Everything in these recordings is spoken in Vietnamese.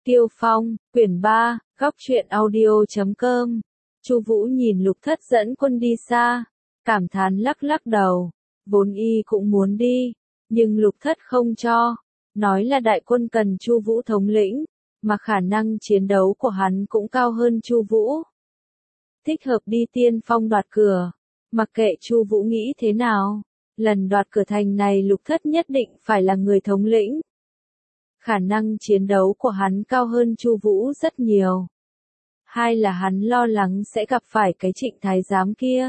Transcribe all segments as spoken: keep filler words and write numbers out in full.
Tiêu Phong, quyển ba, góc truyện audio chấm com. Chu Vũ nhìn Lục Thất dẫn quân đi xa, cảm thán lắc lắc đầu, vốn y cũng muốn đi, nhưng Lục Thất không cho, nói là đại quân cần Chu Vũ thống lĩnh, mà khả năng chiến đấu của hắn cũng cao hơn Chu Vũ. Thích hợp đi tiên phong đoạt cửa, mặc kệ Chu Vũ nghĩ thế nào, lần đoạt cửa thành này Lục Thất nhất định phải là người thống lĩnh. Khả năng chiến đấu của hắn cao hơn Chu Vũ rất nhiều. Hai là hắn lo lắng sẽ gặp phải cái Trịnh thái giám kia.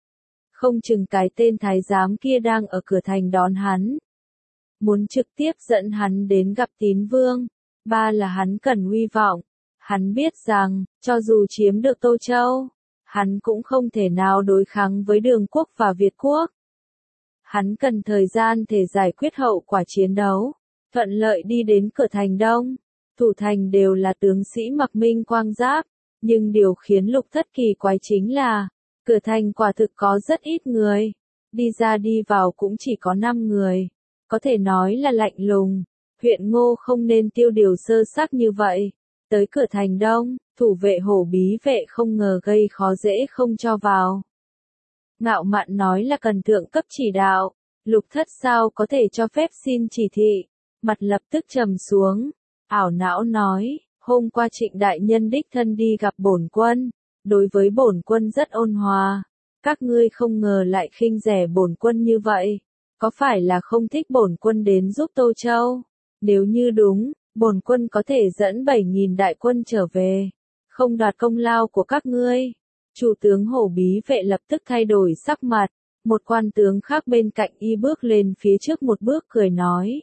Không chừng cái tên thái giám kia đang ở cửa thành đón hắn. Muốn trực tiếp dẫn hắn đến gặp Tín Vương. Ba là hắn cần uy vọng. Hắn biết rằng, cho dù chiếm được Tô Châu, hắn cũng không thể nào đối kháng với Đường Quốc và Việt Quốc. Hắn cần thời gian để giải quyết hậu quả chiến đấu, thuận lợi đi đến cửa thành đông. Thủ thành đều là tướng sĩ mặc minh quang giáp, nhưng điều khiến Lục Thất kỳ quái chính là, cửa thành quả thực có rất ít người, đi ra đi vào cũng chỉ có năm người, có thể nói là lạnh lùng. Huyện Ngô không nên tiêu điều sơ sắc như vậy. Tới cửa thành đông, thủ vệ hổ bí vệ không ngờ gây khó dễ không cho vào. Ngạo Mạn nói là cần thượng cấp chỉ đạo, Lục Thất sao có thể cho phép xin chỉ thị, mặt lập tức trầm xuống, ảo não nói, hôm qua Trịnh đại nhân đích thân đi gặp bổn quân, đối với bổn quân rất ôn hòa, các ngươi không ngờ lại khinh rẻ bổn quân như vậy, có phải là không thích bổn quân đến giúp Tô Châu? Nếu như đúng, bổn quân có thể dẫn bảy nghìn đại quân trở về, không đoạt công lao của các ngươi. Chủ tướng hổ bí vệ lập tức thay đổi sắc mặt, một quan tướng khác bên cạnh y bước lên phía trước một bước cười nói.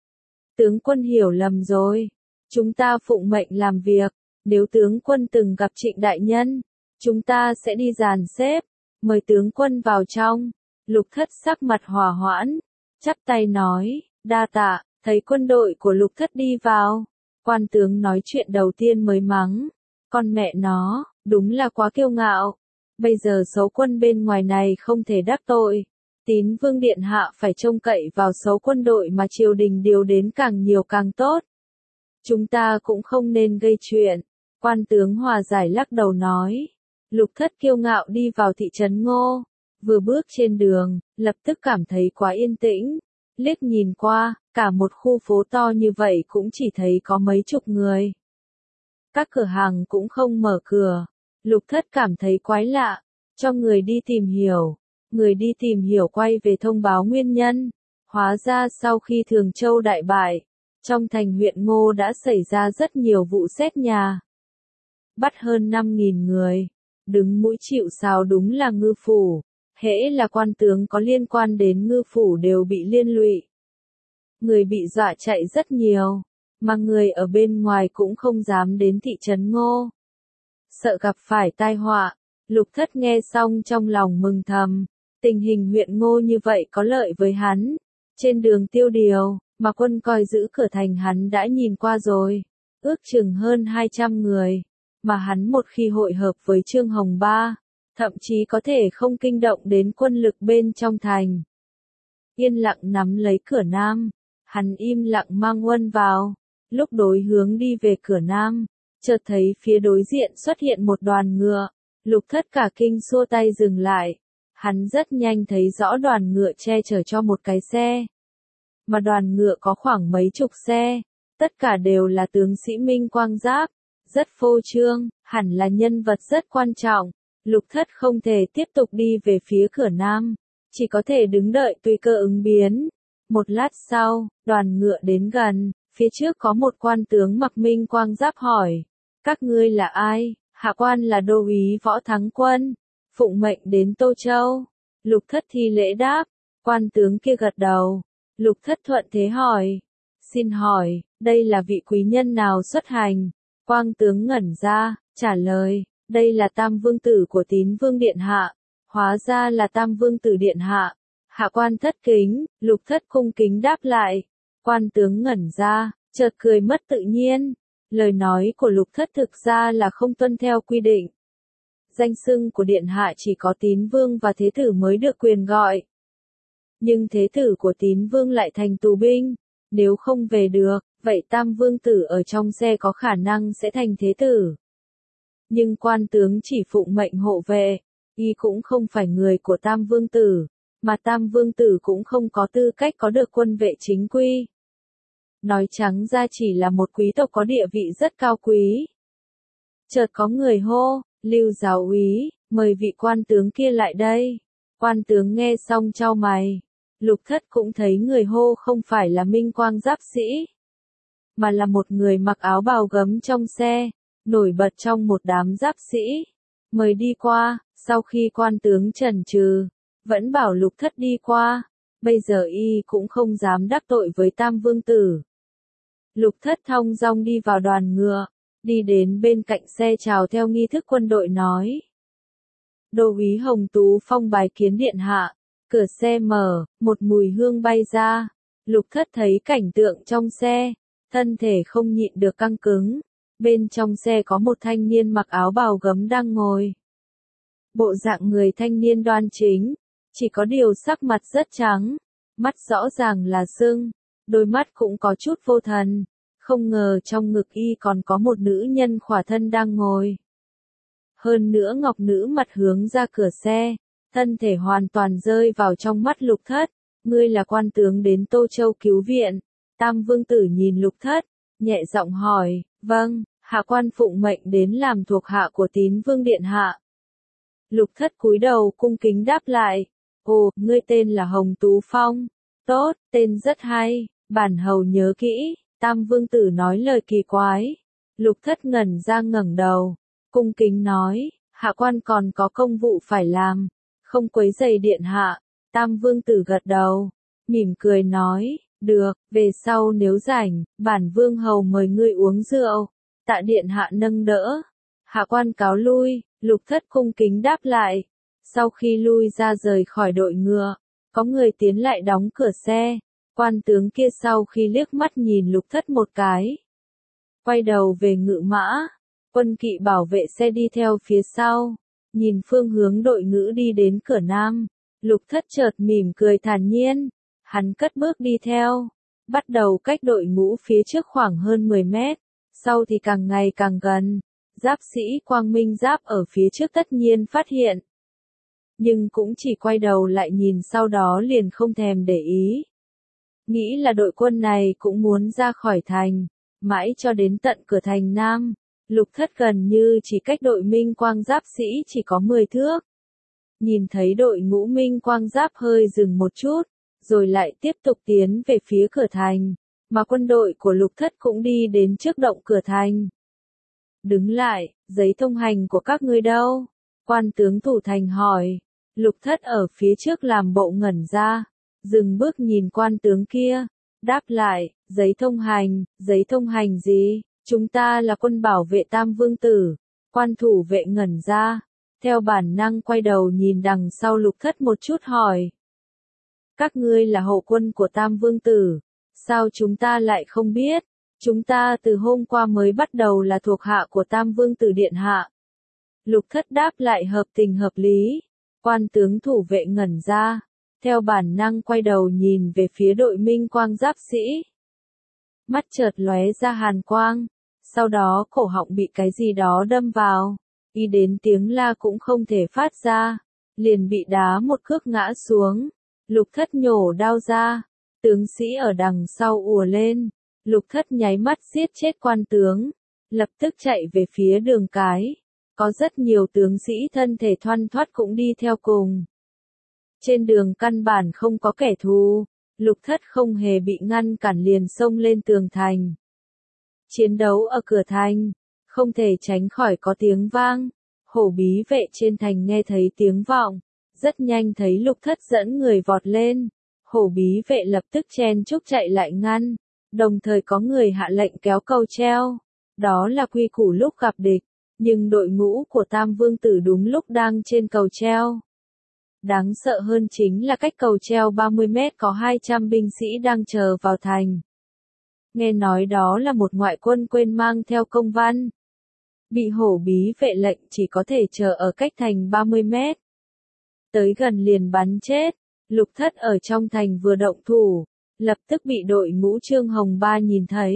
Tướng quân hiểu lầm rồi, chúng ta phụng mệnh làm việc, nếu tướng quân từng gặp Trịnh đại nhân, chúng ta sẽ đi dàn xếp, mời tướng quân vào trong. Lục Thất sắc mặt hòa hoãn, chắp tay nói, đa tạ. Thấy quân đội của Lục Thất đi vào, quan tướng nói chuyện đầu tiên mới mắng, con mẹ nó, đúng là quá kiêu ngạo, bây giờ số quân bên ngoài này không thể đắc tội, Tín Vương điện hạ phải trông cậy vào số quân đội mà triều đình điều đến càng nhiều càng tốt. Chúng ta cũng không nên gây chuyện, quan tướng hòa giải lắc đầu nói. Lục Thất kiêu ngạo đi vào thị trấn Ngô, vừa bước trên đường, lập tức cảm thấy quá yên tĩnh, liếc nhìn qua, cả một khu phố to như vậy cũng chỉ thấy có mấy chục người. Các cửa hàng cũng không mở cửa. Lục Thất cảm thấy quái lạ, cho người đi tìm hiểu. Người đi tìm hiểu quay về thông báo nguyên nhân. Hóa ra sau khi Thường Châu đại bại, trong thành huyện Ngô đã xảy ra rất nhiều vụ xét nhà. Bắt hơn năm nghìn người. Đứng mũi chịu sào đúng là ngư phủ. Hễ là quan tướng có liên quan đến ngư phủ đều bị liên lụy. Người bị dọa chạy rất nhiều, mà người ở bên ngoài cũng không dám đến thị trấn Ngô. Sợ gặp phải tai họa, Lục Thất nghe xong trong lòng mừng thầm, tình hình huyện Ngô như vậy có lợi với hắn. Trên đường tiêu điều, mà quân coi giữ cửa thành hắn đã nhìn qua rồi, ước chừng hơn hai trăm người, mà hắn một khi hội hợp với Trương Hồng Ba, thậm chí có thể không kinh động đến quân lực bên trong thành. Yên lặng nắm lấy cửa nam. Hắn im lặng mang quân vào, lúc đối hướng đi về cửa nam, chợt thấy phía đối diện xuất hiện một đoàn ngựa, Lục Thất cả kinh xua tay dừng lại, hắn rất nhanh thấy rõ đoàn ngựa che chở cho một cái xe, mà đoàn ngựa có khoảng mấy chục xe, tất cả đều là tướng sĩ minh quang giáp, rất phô trương, hẳn là nhân vật rất quan trọng. Lục Thất không thể tiếp tục đi về phía cửa nam, chỉ có thể đứng đợi tùy cơ ứng biến. Một lát sau, đoàn ngựa đến gần, phía trước có một quan tướng mặc minh quang giáp hỏi, các ngươi là ai? Hạ quan là đô úy Võ Thắng Quân, phụng mệnh đến Tô Châu. Lục Thất thi lễ đáp, quan tướng kia gật đầu. Lục Thất thuận thế hỏi, xin hỏi, đây là vị quý nhân nào xuất hành? Quang tướng ngẩn ra, trả lời, đây là Tam Vương tử của Tín Vương điện hạ. Hóa ra là Tam Vương tử điện hạ. Hạ quan thất kính. Lục Thất cung kính đáp lại. Quan tướng ngẩn ra, chợt cười mất tự nhiên. Lời nói của Lục Thất thực ra là không tuân theo quy định. Danh xưng của điện hạ chỉ có Tín Vương và Thế tử mới được quyền gọi. Nhưng Thế tử của Tín Vương lại thành tù binh, nếu không về được, vậy Tam Vương Tử ở trong xe có khả năng sẽ thành thế tử. Nhưng quan tướng chỉ phụng mệnh hộ vệ, y cũng không phải người của Tam Vương Tử, mà Tam Vương Tử cũng không có tư cách có được quân vệ chính quy. Nói trắng ra chỉ là một quý tộc có địa vị rất cao quý. Chợt có người hô, Lưu giáo úy, mời vị quan tướng kia lại đây. Quan tướng nghe xong chau mày. Lục Thất cũng thấy người hô không phải là Minh Quang giáp sĩ, mà là một người mặc áo bào gấm trong xe, nổi bật trong một đám giáp sĩ. Mời đi qua, sau khi quan tướng chần chừ, vẫn bảo Lục Thất đi qua, bây giờ y cũng không dám đắc tội với Tam Vương Tử. Lục Thất thong dong đi vào đoàn ngựa, đi đến bên cạnh xe chào theo nghi thức quân đội nói. Đô úy Hồng Tú Phong bái kiến điện hạ, cửa xe mở, một mùi hương bay ra. Lục Thất thấy cảnh tượng trong xe, thân thể không nhịn được căng cứng. Bên trong xe có một thanh niên mặc áo bào gấm đang ngồi. Bộ dạng người thanh niên đoan chính, chỉ có điều sắc mặt rất trắng, mắt rõ ràng là sưng, đôi mắt cũng có chút vô thần, không ngờ trong ngực y còn có một nữ nhân khỏa thân đang ngồi. Hơn nữa ngọc nữ mặt hướng ra cửa xe, thân thể hoàn toàn rơi vào trong mắt Lục Thất. Ngươi là quan tướng đến Tô Châu cứu viện. Tam Vương Tử nhìn Lục Thất, nhẹ giọng hỏi, vâng, hạ quan phụng mệnh đến làm thuộc hạ của Tín Vương điện hạ. Lục Thất cúi đầu cung kính đáp lại, ồ, ngươi tên là Hồng Tú Phong, tốt, tên rất hay, bản hầu nhớ kỹ. Tam Vương Tử nói lời kỳ quái. Lục Thất ngẩn ra ngẩng đầu, cung kính nói, hạ quan còn có công vụ phải làm, không quấy rầy điện hạ. Tam Vương Tử gật đầu, mỉm cười nói, được, về sau nếu rảnh, bản vương hầu mời ngươi uống rượu. Tạ điện hạ nâng đỡ. Hạ quan cáo lui. Lục Thất cung kính đáp lại. Sau khi lui ra rời khỏi đội ngựa, có người tiến lại đóng cửa xe. Quan tướng kia sau khi liếc mắt nhìn Lục Thất một cái, quay đầu về ngự mã. Quân kỵ bảo vệ xe đi theo phía sau, nhìn phương hướng đội ngũ đi đến cửa nam. Lục Thất chợt mỉm cười thản nhiên, hắn cất bước đi theo, bắt đầu cách đội ngũ phía trước khoảng hơn mười mét, sau thì càng ngày càng gần. Giáp sĩ Quang Minh Giáp ở phía trước tất nhiên phát hiện, nhưng cũng chỉ quay đầu lại nhìn, sau đó liền không thèm để ý. Nghĩ là đội quân này cũng muốn ra khỏi thành, mãi cho đến tận cửa thành Nam, Lục Thất gần như chỉ cách đội Minh Quang Giáp sĩ chỉ có mười thước. Nhìn thấy đội ngũ Minh Quang Giáp hơi dừng một chút, rồi lại tiếp tục tiến về phía cửa thành, mà quân đội của Lục Thất cũng đi đến trước động cửa thành. Đứng lại, giấy thông hành của các ngươi đâu? Quan tướng thủ thành hỏi. Lục Thất ở phía trước làm bộ ngẩn ra, dừng bước nhìn quan tướng kia, đáp lại, giấy thông hành, giấy thông hành gì? Chúng ta là quân bảo vệ Tam Vương Tử. Quan thủ vệ ngẩn ra, theo bản năng quay đầu nhìn đằng sau Lục Thất một chút hỏi. Các ngươi là hậu quân của Tam Vương Tử, sao chúng ta lại không biết? Chúng ta từ hôm qua mới bắt đầu là thuộc hạ của Tam Vương Tử điện hạ. Lục Thất đáp lại hợp tình hợp lý. Quan tướng thủ vệ ngẩn ra, theo bản năng quay đầu nhìn về phía đội Minh Quang Giáp sĩ. Mắt chợt lóe ra hàn quang, sau đó cổ họng bị cái gì đó đâm vào, y đến tiếng la cũng không thể phát ra, liền bị đá một cước ngã xuống. Lục Thất nhổ đao ra, tướng sĩ ở đằng sau ùa lên. Lục Thất nháy mắt giết chết quan tướng, lập tức chạy về phía đường cái. Có rất nhiều tướng sĩ thân thể thoăn thoắt cũng đi theo cùng. Trên đường căn bản không có kẻ thù, Lục Thất không hề bị ngăn cản liền xông lên tường thành. Chiến đấu ở cửa thành, không thể tránh khỏi có tiếng vang. Hổ bí vệ trên thành nghe thấy tiếng vọng, rất nhanh thấy Lục Thất dẫn người vọt lên. Hổ bí vệ lập tức chen chúc chạy lại ngăn, đồng thời có người hạ lệnh kéo cầu treo. Đó là quy củ lúc gặp địch, nhưng đội ngũ của Tam Vương Tử đúng lúc đang trên cầu treo. Đáng sợ hơn chính là cách cầu treo ba mươi mét có hai trăm binh sĩ đang chờ vào thành. Nghe nói đó là một ngoại quân quên mang theo công văn. Bị hổ bí vệ lệnh chỉ có thể chờ ở cách thành ba mươi mét. Tới gần liền bắn chết. Lục Thất ở trong thành vừa động thủ, lập tức bị đội ngũ Trương Hồng Ba nhìn thấy.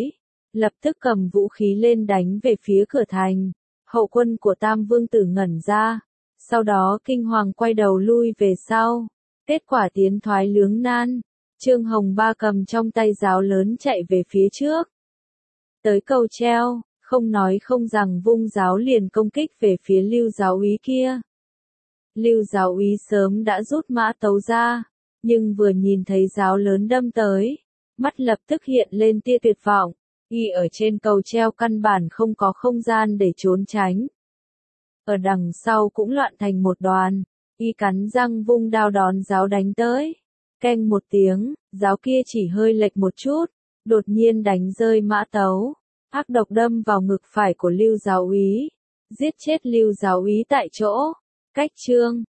lập tức cầm vũ khí lên đánh về phía cửa thành. Hậu quân của Tam Vương Tử ngẩn ra, sau đó kinh hoàng quay đầu lui về sau. Kết quả tiến thoái lưỡng nan, Trương Hồng Ba cầm trong tay giáo lớn chạy về phía trước. Tới cầu treo, không nói không rằng vung giáo liền công kích về phía Lưu giáo úy kia. Lưu giáo úy sớm đã rút mã tấu ra, nhưng vừa nhìn thấy giáo lớn đâm tới, mắt lập tức hiện lên tia tuyệt vọng, y ở trên cầu treo căn bản không có không gian để trốn tránh. Ở đằng sau cũng loạn thành một đoàn, y cắn răng vung đao đón giáo đánh tới. Keng một tiếng, giáo kia chỉ hơi lệch một chút, đột nhiên đánh rơi mã tấu, ác độc đâm vào ngực phải của Lưu giáo úy, giết chết Lưu giáo úy tại chỗ. Cách chương